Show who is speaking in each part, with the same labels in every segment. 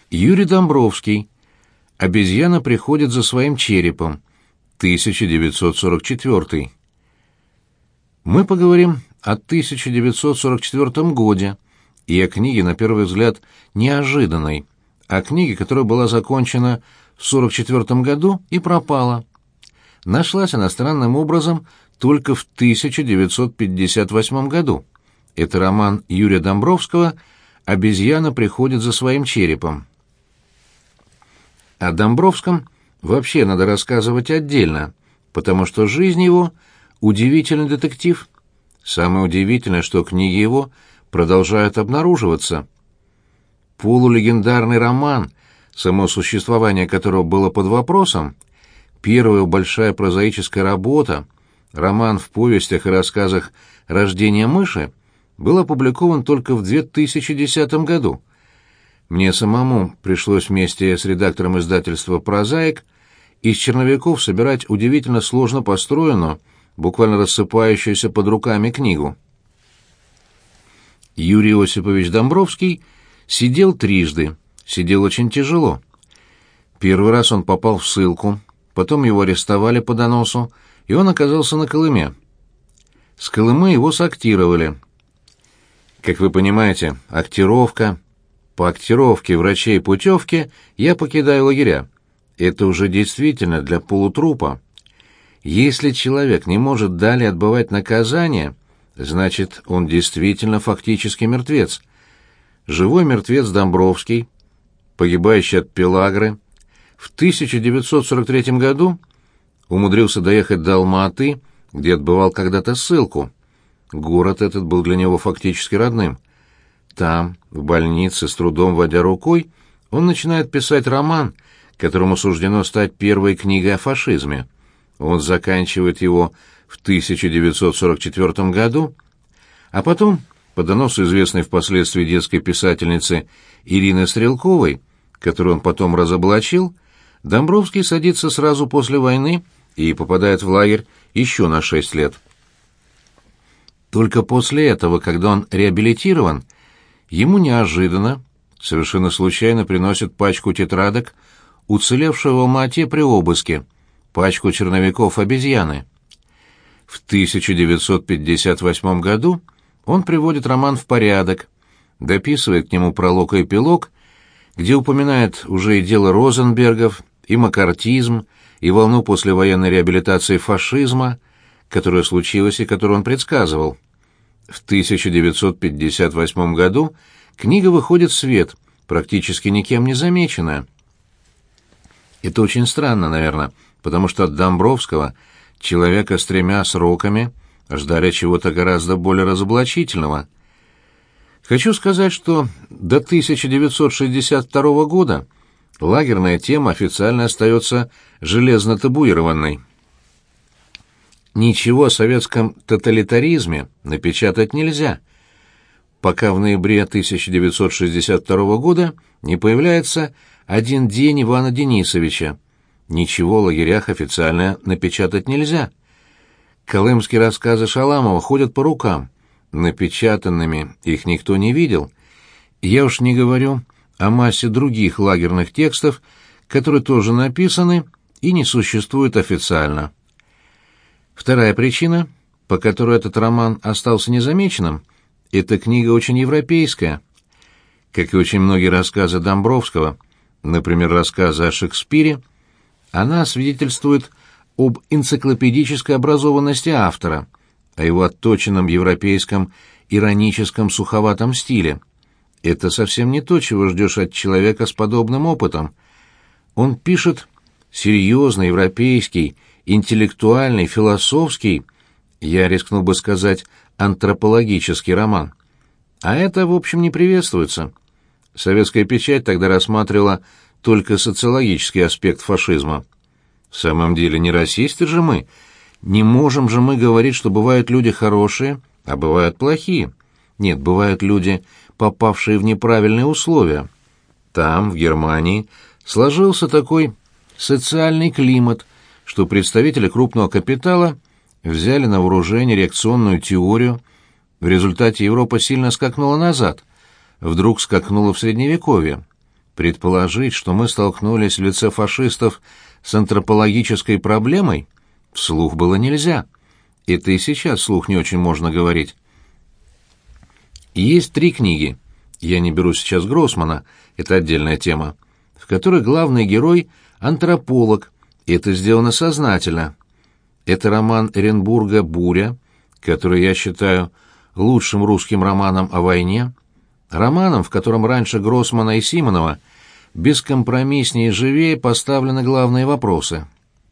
Speaker 1: Юрий Домбровский. «Обезьяна приходит за своим черепом», 1944. Мы поговорим о 1944 годе и о книге, на первый взгляд, неожиданной, о книге, которая была закончена в 1944 году и пропала. Нашлась она странным образом только в 1958 году. Это роман Юрия Домбровского «Обезьяна приходит за своим черепом». О Домбровском вообще надо рассказывать отдельно, потому что жизнь его — удивительный детектив. Самое удивительное, что книги его продолжают обнаруживаться. Полулегендарный роман, само существование которого было под вопросом, первая большая прозаическая работа, роман в повестях и рассказах «Рождение мыши», был опубликован только в 2010 году. Мне самому пришлось вместе с редактором издательства «Прозаик» из черновиков собирать удивительно сложно построенную, буквально рассыпающуюся под руками книгу. Юрий Осипович Домбровский сидел трижды, сидел очень тяжело. Первый раз он попал в ссылку, потом его арестовали по доносу, и он оказался на Колыме. С Колымы его сактировали. Как вы понимаете, актировка. По актировке врачей путевки я покидаю лагеря. Это уже действительно для полутрупа. Если человек не может далее отбывать наказание, значит, он действительно фактически мертвец. Живой мертвец Домбровский, погибающий от пелагры, в 1943 году умудрился доехать до Алма-Аты, где отбывал когда-то ссылку. Город этот был для него фактически родным. Там, в больнице, с трудом водя рукой, он начинает писать роман, которому суждено стать первой книгой о фашизме. Он заканчивает его в 1944 году, а потом, по доносу известной впоследствии детской писательницы Ирины Стрелковой, которую он потом разоблачил, Домбровский садится сразу после войны и попадает в лагерь еще на 6 лет. Только после этого, когда он реабилитирован, ему неожиданно, совершенно случайно приносят пачку тетрадок уцелевшего в Алма-Ате при обыске, пачку черновиков «Обезьяны». В 1958 году он приводит роман в порядок, дописывает к нему пролог и эпилог, где упоминает уже и дело Розенбергов, и маккартизм, и волну послевоенной реабилитации фашизма, которая случилась и которую он предсказывал. В 1958 году книга выходит в свет, практически никем не замеченная. Это очень странно, наверное, потому что от Домбровского, человека с 3 сроками, ждали чего-то гораздо более разоблачительного. Хочу сказать, что до 1962 года лагерная тема официально остается железно табуированной. Ничего о советском тоталитаризме напечатать нельзя, пока в ноябре 1962 года не появляется «Один день Ивана Денисовича». Ничего о лагерях официально напечатать нельзя. Колымские рассказы Шаламова ходят по рукам. Напечатанными их никто не видел. Я уж не говорю о массе других лагерных текстов, которые тоже написаны и не существуют официально. Вторая причина, по которой этот роман остался незамеченным, эта книга очень европейская. Как и очень многие рассказы Домбровского, например, рассказы о Шекспире, она свидетельствует об энциклопедической образованности автора, о его отточенном европейском ироническом суховатом стиле. Это совсем не то, чего ждешь от человека с подобным опытом. Он пишет серьезный, европейский, интеллектуальный, философский, я рискнул бы сказать, антропологический роман. А это, в общем, не приветствуется. Советская печать тогда рассматривала только социологический аспект фашизма. В самом деле, не расисты же мы. Не можем же мы говорить, что бывают люди хорошие, а бывают плохие. Нет, бывают люди, попавшие в неправильные условия. Там, в Германии, сложился такой социальный климат, что представители крупного капитала взяли на вооружение реакционную теорию. В результате Европа сильно скакнула назад, вдруг скакнула в Средневековье. Предположить, что мы столкнулись в лице фашистов с антропологической проблемой, вслух было нельзя. Это и сейчас вслух не очень можно говорить. Есть 3 книги, я не беру сейчас Гроссмана, это отдельная тема, в которых главный герой — антрополог, и это сделано сознательно. Это роман Эренбурга «Буря», который я считаю лучшим русским романом о войне, романом, в котором раньше Гроссмана и Симонова бескомпромисснее и живее поставлены главные вопросы.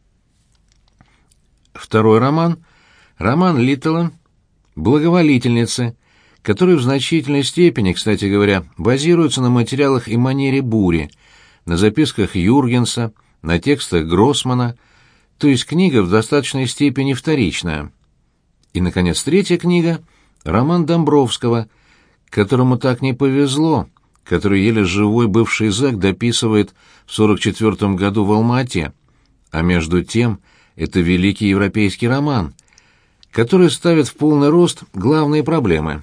Speaker 1: Второй роман — роман Литтла «Благоволительницы», который в значительной степени, кстати говоря, базируется на материалах и манере «Бури», на записках Юргенса, на текстах Гроссмана, то есть книга в достаточной степени вторичная. И, наконец, третья книга — роман Домбровского, которому так не повезло, который еле живой бывший зэк дописывает в 1944 году в Алма-Ате, а между тем это великий европейский роман, который ставит в полный рост главные проблемы.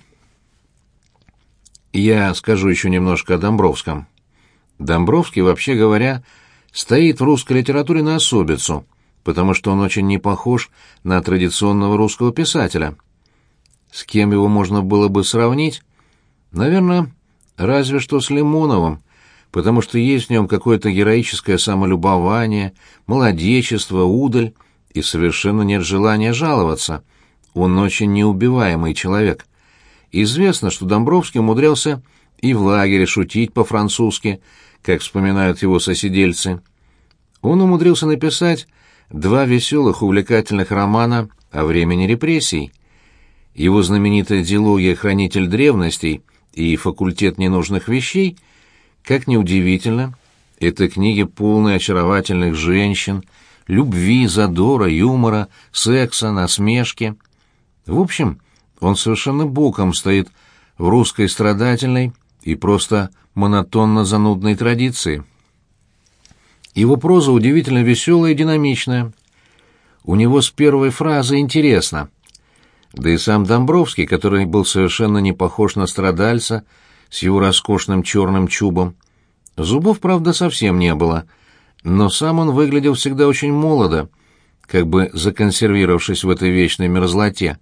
Speaker 1: Я скажу еще немножко о Домбровском. Домбровский, вообще говоря, стоит в русской литературе на особицу, потому что он очень не похож на традиционного русского писателя. С кем его можно было бы сравнить? Наверное, разве что с Лимоновым, потому что есть в нем какое-то героическое самолюбование, молодечество, удаль, и совершенно нет желания жаловаться. Он очень неубиваемый человек. Известно, что Домбровский умудрялся и в лагере шутить по-французски, как вспоминают его сосидельцы. Он умудрился написать 2 веселых, увлекательных романа о времени репрессий. Его знаменитая дилогия «Хранитель древностей» и «Факультет ненужных вещей», как ни удивительно, это книги, полные очаровательных женщин, любви, задора, юмора, секса, насмешки. В общем, он совершенно боком стоит в русской страдательной и просто монотонно-занудной традиции. Его проза удивительно веселая и динамичная. У него с первой фразы интересно. Да и сам Домбровский, который был совершенно не похож на страдальца, с его роскошным черным чубом. Зубов, правда, совсем не было, но сам он выглядел всегда очень молодо, как бы законсервировавшись в этой вечной мерзлоте.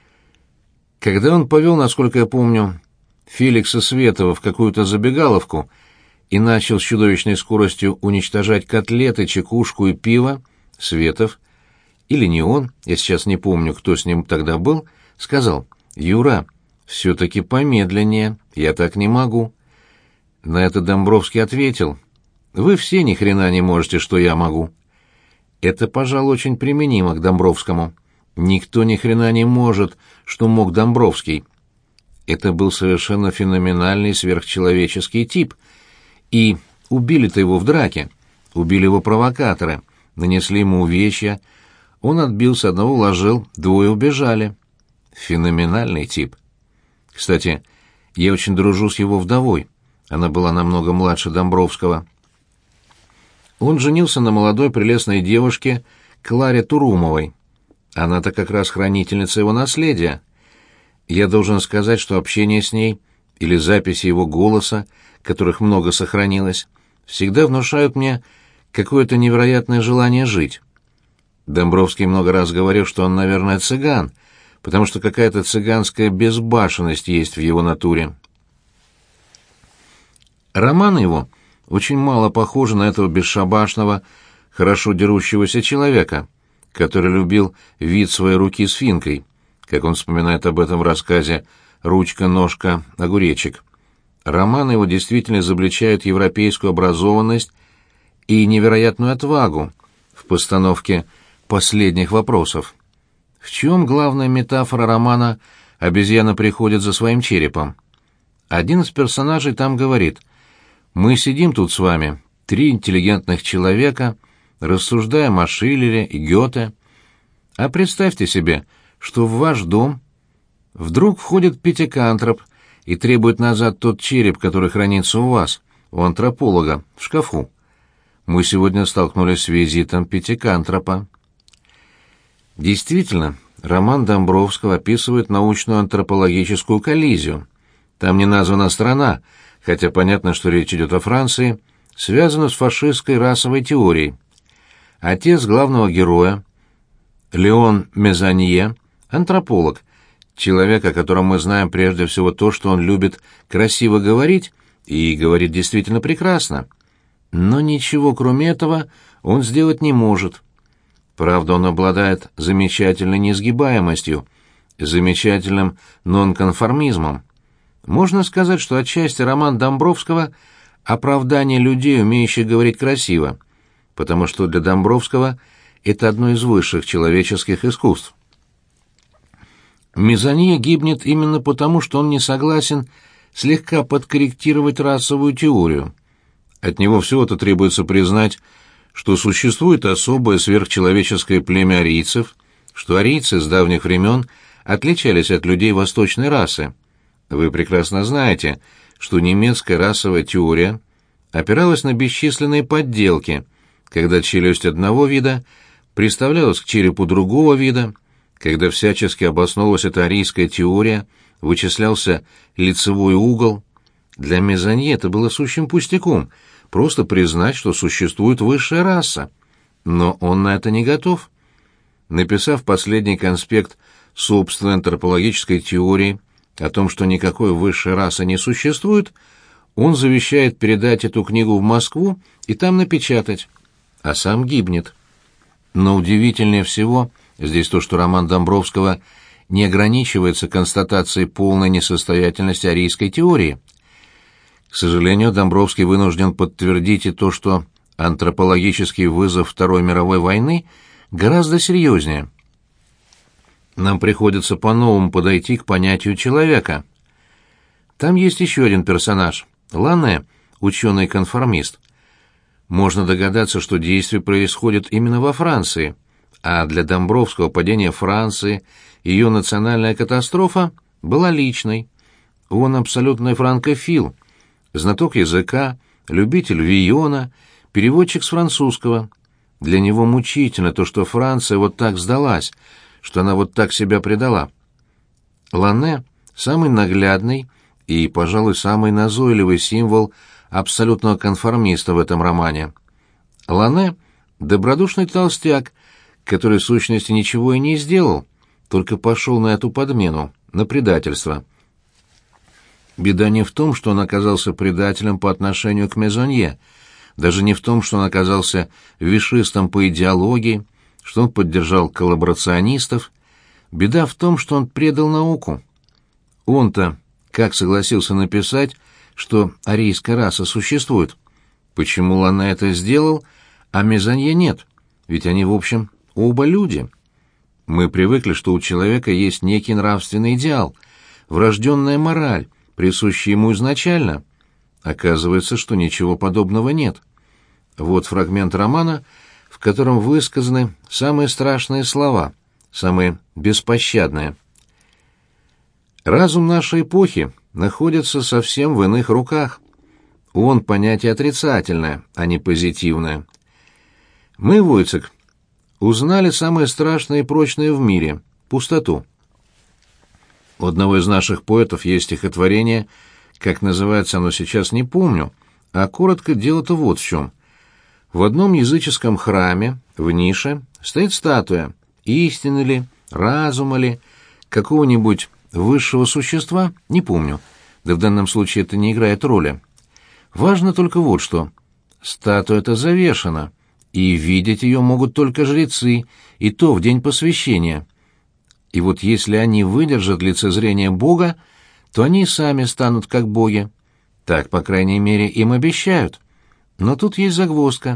Speaker 1: Когда он повел, насколько я помню, Феликса Светова в какую-то забегаловку и начал с чудовищной скоростью уничтожать котлеты, чекушку и пиво, Светов, или не он, я сейчас не помню, кто с ним тогда был, сказал: «Юра, все-таки помедленнее, я так не могу». На это Домбровский ответил: «Вы все ни хрена не можете, что я могу». Это, пожалуй, очень применимо к Домбровскому. Никто ни хрена не может, что мог Домбровский. Это был совершенно феноменальный сверхчеловеческий тип. И убили-то его в драке. Убили его провокаторы. Нанесли ему увечья. Он отбился, одного уложил, 2 убежали. Феноменальный тип. Кстати, я очень дружу с его вдовой. Она была намного младше Домбровского. Он женился на молодой прелестной девушке Кларе Турумовой. Она-то как раз хранительница его наследия. Я должен сказать, что общение с ней или записи его голоса, которых много сохранилось, всегда внушают мне какое-то невероятное желание жить. Домбровский много раз говорил, что он, наверное, цыган, потому что какая-то цыганская безбашенность есть в его натуре. Романы его очень мало похожи на этого бесшабашного, хорошо дерущегося человека, который любил вид своей руки с финкой, как он вспоминает об этом в рассказе «Ручка, ножка, огуречек». Романы его действительно изобличают европейскую образованность и невероятную отвагу в постановке последних вопросов. В чем главная метафора романа «Обезьяна приходит за своим черепом»? Один из персонажей там говорит: «Мы сидим тут с вами, 3 интеллигентных человека, рассуждаем о Шиллере и Гёте. А представьте себе, что в ваш дом вдруг входит пятикантроп и требует назад тот череп, который хранится у вас, у антрополога, в шкафу. Мы сегодня столкнулись с визитом пятикантропа». Действительно, роман Домбровского описывает научную антропологическую коллизию. Там не названа страна, хотя понятно, что речь идет о Франции, связано с фашистской расовой теорией. Отец главного героя, Леон Мезонье, антрополог, человек, о котором мы знаем прежде всего то, что он любит красиво говорить, и говорит действительно прекрасно. Но ничего кроме этого он сделать не может. Правда, он обладает замечательной несгибаемостью, замечательным нонконформизмом. Можно сказать, что отчасти роман Домбровского — оправдание людей, умеющих говорить красиво, потому что для Домбровского это одно из высших человеческих искусств. Мезонье гибнет именно потому, что он не согласен слегка подкорректировать расовую теорию. От него всего-то требуется признать, что существует особое сверхчеловеческое племя арийцев, что арийцы с давних времен отличались от людей восточной расы. Вы прекрасно знаете, что немецкая расовая теория опиралась на бесчисленные подделки, когда челюсть одного вида приставлялась к черепу другого вида, когда всячески обосновывалась эта арийская теория, вычислялся лицевой угол. Для Мезонье это было сущим пустяком — просто признать, что существует высшая раса. Но он на это не готов. Написав последний конспект собственной антропологической теории о том, что никакой высшей расы не существует, он завещает передать эту книгу в Москву и там напечатать, а сам гибнет. Но удивительнее всего здесь то, что роман Домбровского не ограничивается констатацией полной несостоятельности арийской теории. К сожалению, Домбровский вынужден подтвердить и то, что антропологический вызов Второй мировой войны гораздо серьезнее. Нам приходится по-новому подойти к понятию человека. Там есть еще один персонаж — Ланне, ученый-конформист. Можно догадаться, что действие происходит именно во Франции, а для Домбровского падение Франции, ее национальная катастрофа, была личной. Он абсолютный франкофил, знаток языка, любитель Вийона, переводчик с французского. Для него мучительно то, что Франция вот так сдалась, что она вот так себя предала. Ланне — самый наглядный и, пожалуй, самый назойливый символ абсолютного конформиста в этом романе. Ланне — добродушный толстяк, который в сущности ничего и не сделал, только пошел на эту подмену, на предательство. Беда не в том, что он оказался предателем по отношению к Мезонье, даже не в том, что он оказался вишистом по идеологии, что он поддержал коллаборационистов. Беда в том, что он предал науку. Он-то как согласился написать, что арийская раса существует? Почему Ланне это сделал, а Мезонье нет? Ведь они, в общем, оба люди. Мы привыкли, что у человека есть некий нравственный идеал, врожденная мораль, присущая ему изначально. Оказывается, что ничего подобного нет. Вот фрагмент романа, в котором высказаны самые страшные слова, самые беспощадные. Разум нашей эпохи находится совсем в иных руках. Он понятие отрицательное, а не позитивное. Мы, Войцек, узнали самое страшное и прочное в мире — пустоту. У одного из наших поэтов есть стихотворение, как называется оно сейчас, не помню, а коротко дело-то вот в чем. В одном языческом храме, в нише, стоит статуя, истины ли, разума ли, какого-нибудь высшего существа, не помню, да в данном случае это не играет роли. Важно только вот что. Статуя-то завешена, и видеть ее могут только жрецы, и то в день посвящения. И вот если они выдержат лицезрение Бога, то они сами станут как боги. Так, по крайней мере, им обещают. Но тут есть загвоздка.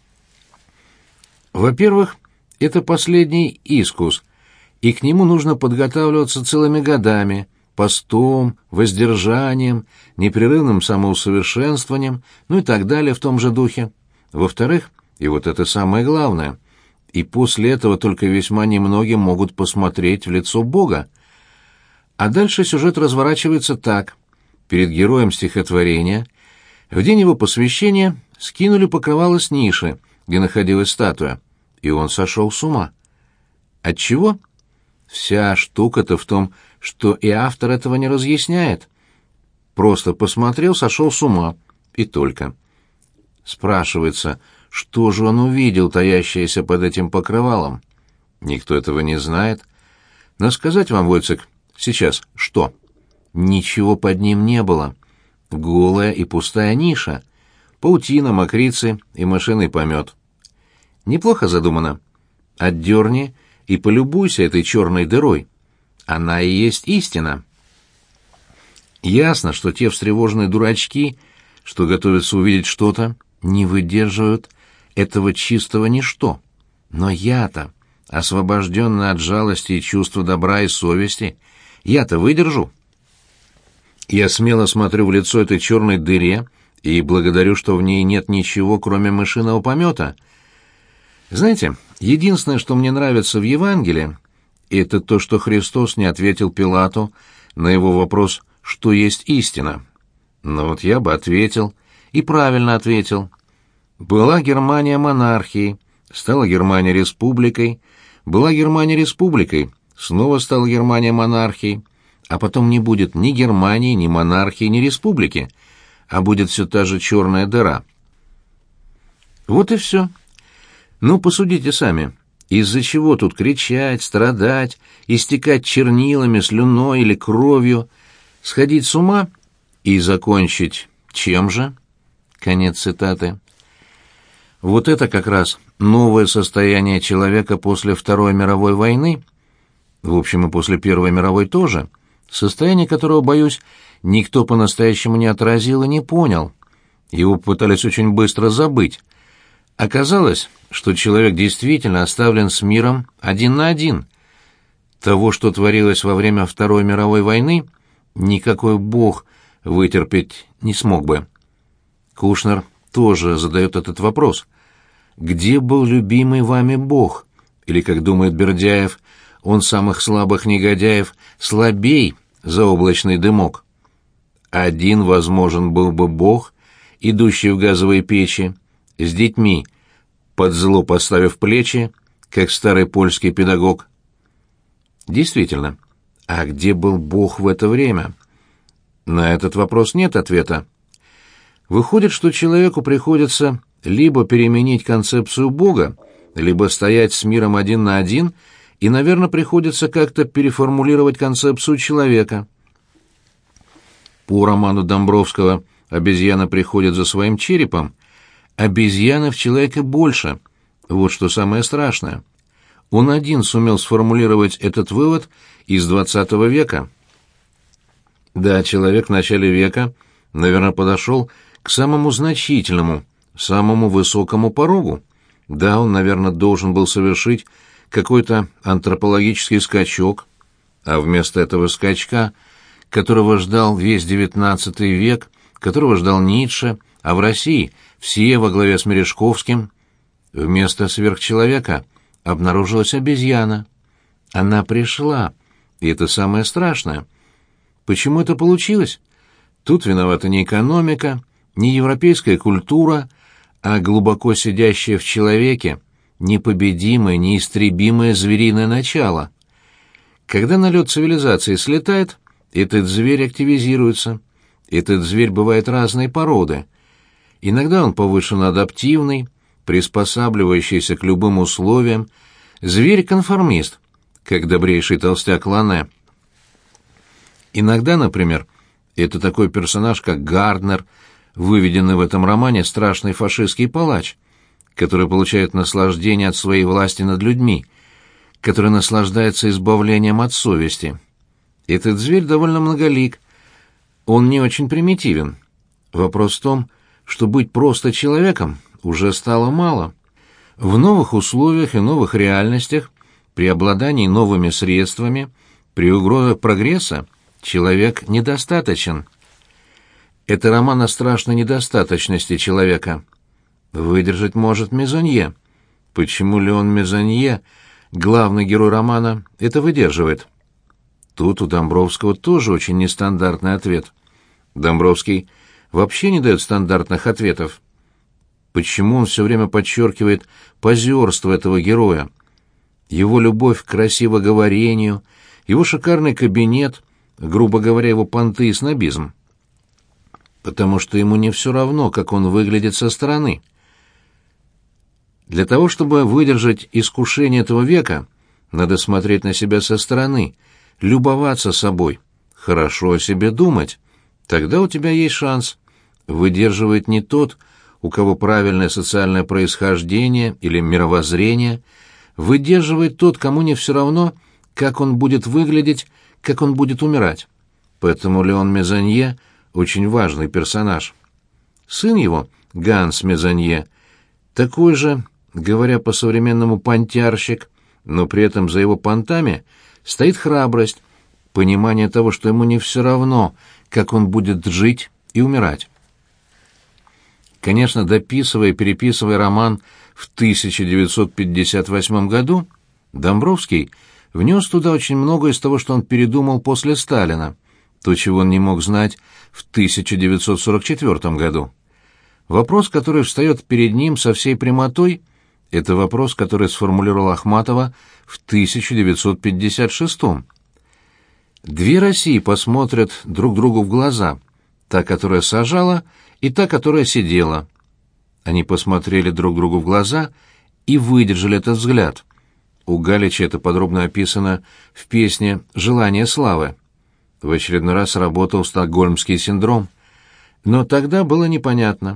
Speaker 1: Во-первых, это последний искус, и к нему нужно подготавливаться целыми годами, постом, воздержанием, непрерывным самоусовершенствованием, ну и так далее в том же духе. Во-вторых, и вот это самое главное, и после этого только весьма немногие могут посмотреть в лицо Бога. А дальше сюжет разворачивается так. Перед героем стихотворения в день его посвящения скинули покрывало с ниши, где находилась статуя, и он сошел с ума. Отчего? Вся штука-то в том, что и автор этого не разъясняет. Просто посмотрел, сошел с ума, и только. Спрашивается, что же он увидел, таящееся под этим покрывалом? Никто этого не знает. Но сказать вам, Войцек, сейчас что? Ничего под ним не было. Голая и пустая ниша. Паутина, мокрицы и мышиный помет. Неплохо задумано. Отдерни и полюбуйся этой черной дырой. Она и есть истина. Ясно, что те встревоженные дурачки, что готовятся увидеть что-то, не выдерживают этого чистого ничто. Но я-то, освобожденный от жалости и чувства добра и совести, я-то выдержу. Я смело смотрю в лицо этой черной дыре и благодарю, что в ней нет ничего, кроме мышиного помета. Знаете, единственное, что мне нравится в Евангелии, это то, что Христос не ответил Пилату на его вопрос «Что есть истина?». Но вот я бы ответил, и правильно ответил. Была Германия монархией, стала Германия республикой, была Германия республикой, снова стала Германия монархией, а потом не будет ни Германии, ни монархии, ни республики, а будет все та же черная дыра. Вот и все. Ну, посудите сами, из-за чего тут кричать, страдать, истекать чернилами, слюной или кровью, сходить с ума и закончить чем же? Конец цитаты. Вот это как раз новое состояние человека после Второй мировой войны, в общем, и после Первой мировой тоже, состояние которого, боюсь, никто по-настоящему не отразил и не понял. Его пытались очень быстро забыть. Оказалось, что человек действительно оставлен с миром один на один. Того, что творилось во время Второй мировой войны, никакой бог вытерпеть не смог бы. Кушнер тоже задает этот вопрос. Где был любимый вами бог? Или, как думает Бердяев, он самых слабых негодяев слабей за облачный дымок? Один возможен был бы бог, идущий в газовые печи, с детьми, под зло поставив плечи, как старый польский педагог. Действительно, а где был Бог в это время? На этот вопрос нет ответа. Выходит, что человеку приходится либо переменить концепцию Бога, либо стоять с миром один на один, и, наверное, приходится как-то переформулировать концепцию человека. По роману Домбровского «Обезьяна приходит за своим черепом», обезьяны в человеке больше. Вот что самое страшное. Он один сумел сформулировать этот вывод из XX века. Да, человек в начале века, наверное, подошел к самому значительному, самому высокому порогу. Да, он, наверное, должен был совершить какой-то антропологический скачок, а вместо этого скачка, которого ждал весь XIX век, которого ждал Ницше, а в России все во главе с Мережковским, вместо сверхчеловека обнаружилась обезьяна. Она пришла, и это самое страшное. Почему это получилось? Тут виновата не экономика, не европейская культура, а глубоко сидящее в человеке непобедимое, неистребимое звериное начало. Когда налет цивилизации слетает, этот зверь активизируется. Этот зверь бывает разной породы. Иногда он повышенно адаптивный, приспосабливающийся к любым условиям, зверь-конформист, как добрейший толстяк Лане. Иногда, например, это такой персонаж, как Гарднер, выведенный в этом романе страшный фашистский палач, который получает наслаждение от своей власти над людьми, который наслаждается избавлением от совести. Этот зверь довольно многолик, он не очень примитивен. Вопрос в том, что быть просто человеком уже стало мало. В новых условиях и новых реальностях, при обладании новыми средствами, при угрозах прогресса, человек недостаточен. Это роман о страшной недостаточности человека. Выдержать может Мезонье. Почему Леон Мезонье, главный герой романа, это выдерживает? Тут у Домбровского тоже очень нестандартный ответ. Домбровский вообще не дает стандартных ответов. Почему он все время подчеркивает позерство этого героя? Его любовь к красивоговорению, его шикарный кабинет, грубо говоря, его понты и снобизм. потому что ему не все равно, как он выглядит со стороны. Для того, чтобы выдержать искушение этого века, надо смотреть на себя со стороны, любоваться собой, хорошо о себе думать. Тогда у тебя есть шанс. Выдерживает не тот, у кого правильное социальное происхождение или мировоззрение, выдерживает тот, кому не все равно, как он будет выглядеть, как он будет умирать. Поэтому Леон Мезонье — очень важный персонаж. Сын его, Ганс Мезонье, такой же, говоря по-современному, понтярщик, но при этом за его понтами стоит храбрость, понимание того, что ему не все равно, как он будет жить и умирать. Конечно, дописывая и переписывая роман в 1958 году, Домбровский внес туда очень многое из того, что он передумал после Сталина, то, чего он не мог знать в 1944 году. Вопрос, который встает перед ним со всей прямотой, это вопрос, который сформулировал Ахматова в 1956. Две России посмотрят друг другу в глаза, та, которая сажала, и та, которая сидела. Они посмотрели друг другу в глаза и выдержали этот взгляд. У Галича это подробно описано в песне «Желание славы». В очередной раз работал стокгольмский синдром. Но тогда было непонятно.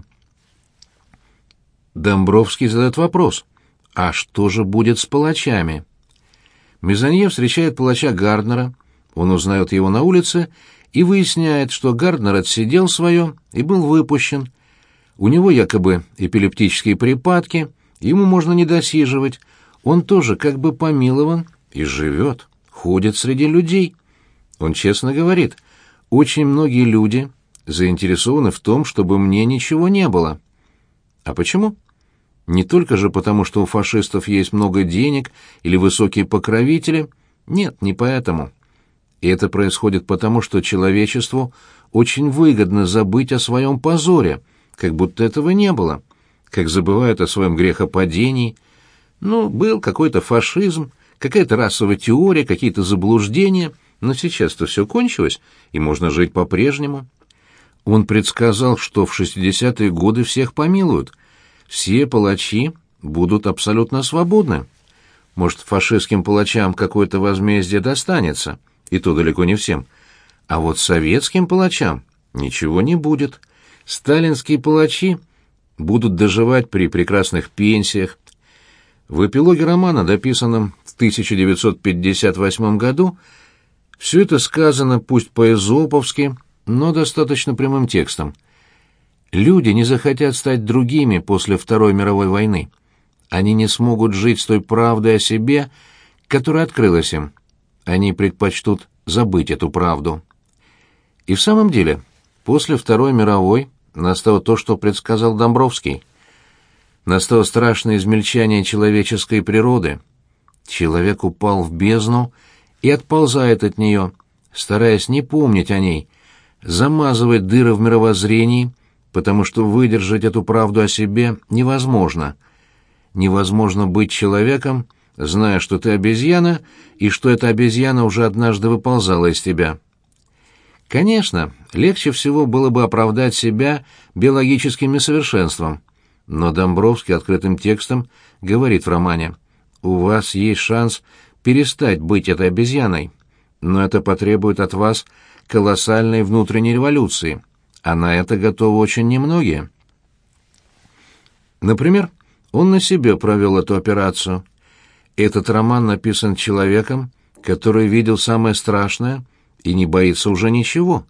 Speaker 1: Домбровский задает вопрос: а что же будет с палачами? Мезонье встречает палача Гарднера, он узнает его на улице и выясняет, что Гарднер отсидел свое и был выпущен. У него якобы эпилептические припадки, ему можно не досиживать, он тоже как бы помилован и живет, ходит среди людей. Он честно говорит: очень многие люди заинтересованы в том, чтобы мне ничего не было. А почему? Не только же потому, что у фашистов есть много денег или высокие покровители. Нет, не поэтому. И это происходит потому, что человечеству очень выгодно забыть о своем позоре, как будто этого не было, как забывают о своем грехопадении. Ну, был какой-то фашизм, какая-то расовая теория, какие-то заблуждения, но сейчас-то все кончилось, и можно жить по-прежнему. Он предсказал, что в 60-е годы всех помилуют, все палачи будут абсолютно свободны. Может, фашистским палачам какое-то возмездие достанется, и то далеко не всем. А вот советским палачам ничего не будет. Сталинские палачи будут доживать при прекрасных пенсиях. В эпилоге романа, дописанном в 1958 году, все это сказано пусть по-эзоповски, но достаточно прямым текстом. Люди не захотят стать другими после Второй мировой войны. Они не смогут жить с той правдой о себе, которая открылась им. Они предпочтут забыть эту правду. И в самом деле, после Второй мировой настало то, что предсказал Домбровский. Настало страшное измельчание человеческой природы. Человек упал в бездну и отползает от нее, стараясь не помнить о ней, замазывает дыры в мировоззрении, потому что выдержать эту правду о себе невозможно. Невозможно быть человеком, зная, что ты обезьяна, и что эта обезьяна уже однажды выползала из тебя. Конечно, легче всего было бы оправдать себя биологическим несовершенством, но Домбровский открытым текстом говорит в романе: «У вас есть шанс перестать быть этой обезьяной, но это потребует от вас колоссальной внутренней революции, а на это готовы очень немногие». Например, он на себе провел эту операцию. Этот роман написан человеком, который видел самое страшное и не боится уже ничего.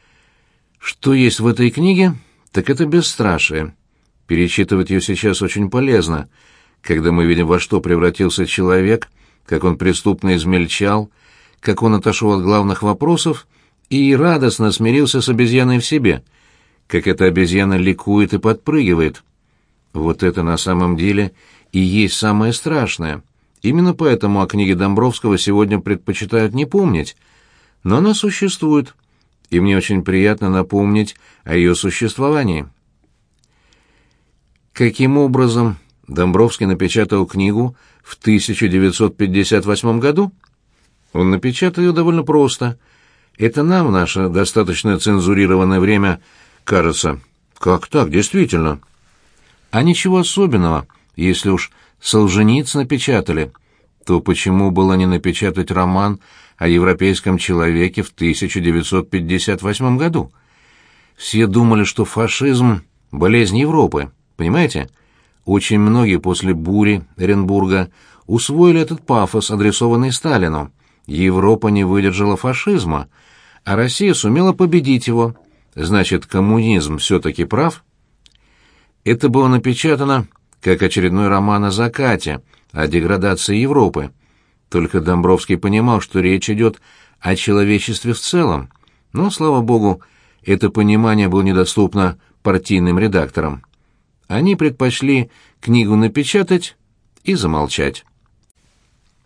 Speaker 1: Что есть в этой книге, так это бесстрашие. Перечитывать ее сейчас очень полезно, когда мы видим, во что превратился человек, как он преступно измельчал, как он отошел от главных вопросов и радостно смирился с обезьяной в себе, как эта обезьяна ликует и подпрыгивает. Вот это на самом деле и есть самое страшное. Именно поэтому о книге Домбровского сегодня предпочитают не помнить, но она существует, и мне очень приятно напомнить о ее существовании. Каким образом Домбровский напечатал книгу в 1958 году? Он напечатал ее довольно просто. Это нам в наше достаточно цензурированное время кажется. Как так, действительно? А ничего особенного. Если уж Солженицына напечатали, то почему было не напечатать роман о европейском человеке в 1958 году? Все думали, что фашизм — болезнь Европы, понимаете? Очень многие после бури Оренбурга усвоили этот пафос, адресованный Сталину. Европа не выдержала фашизма, а Россия сумела победить его. Значит, коммунизм все-таки прав? Это было напечатано как очередной роман о закате, о деградации Европы. Только Домбровский понимал, что речь идет о человечестве в целом. Но, слава богу, это понимание было недоступно партийным редакторам. Они предпочли книгу напечатать и замолчать.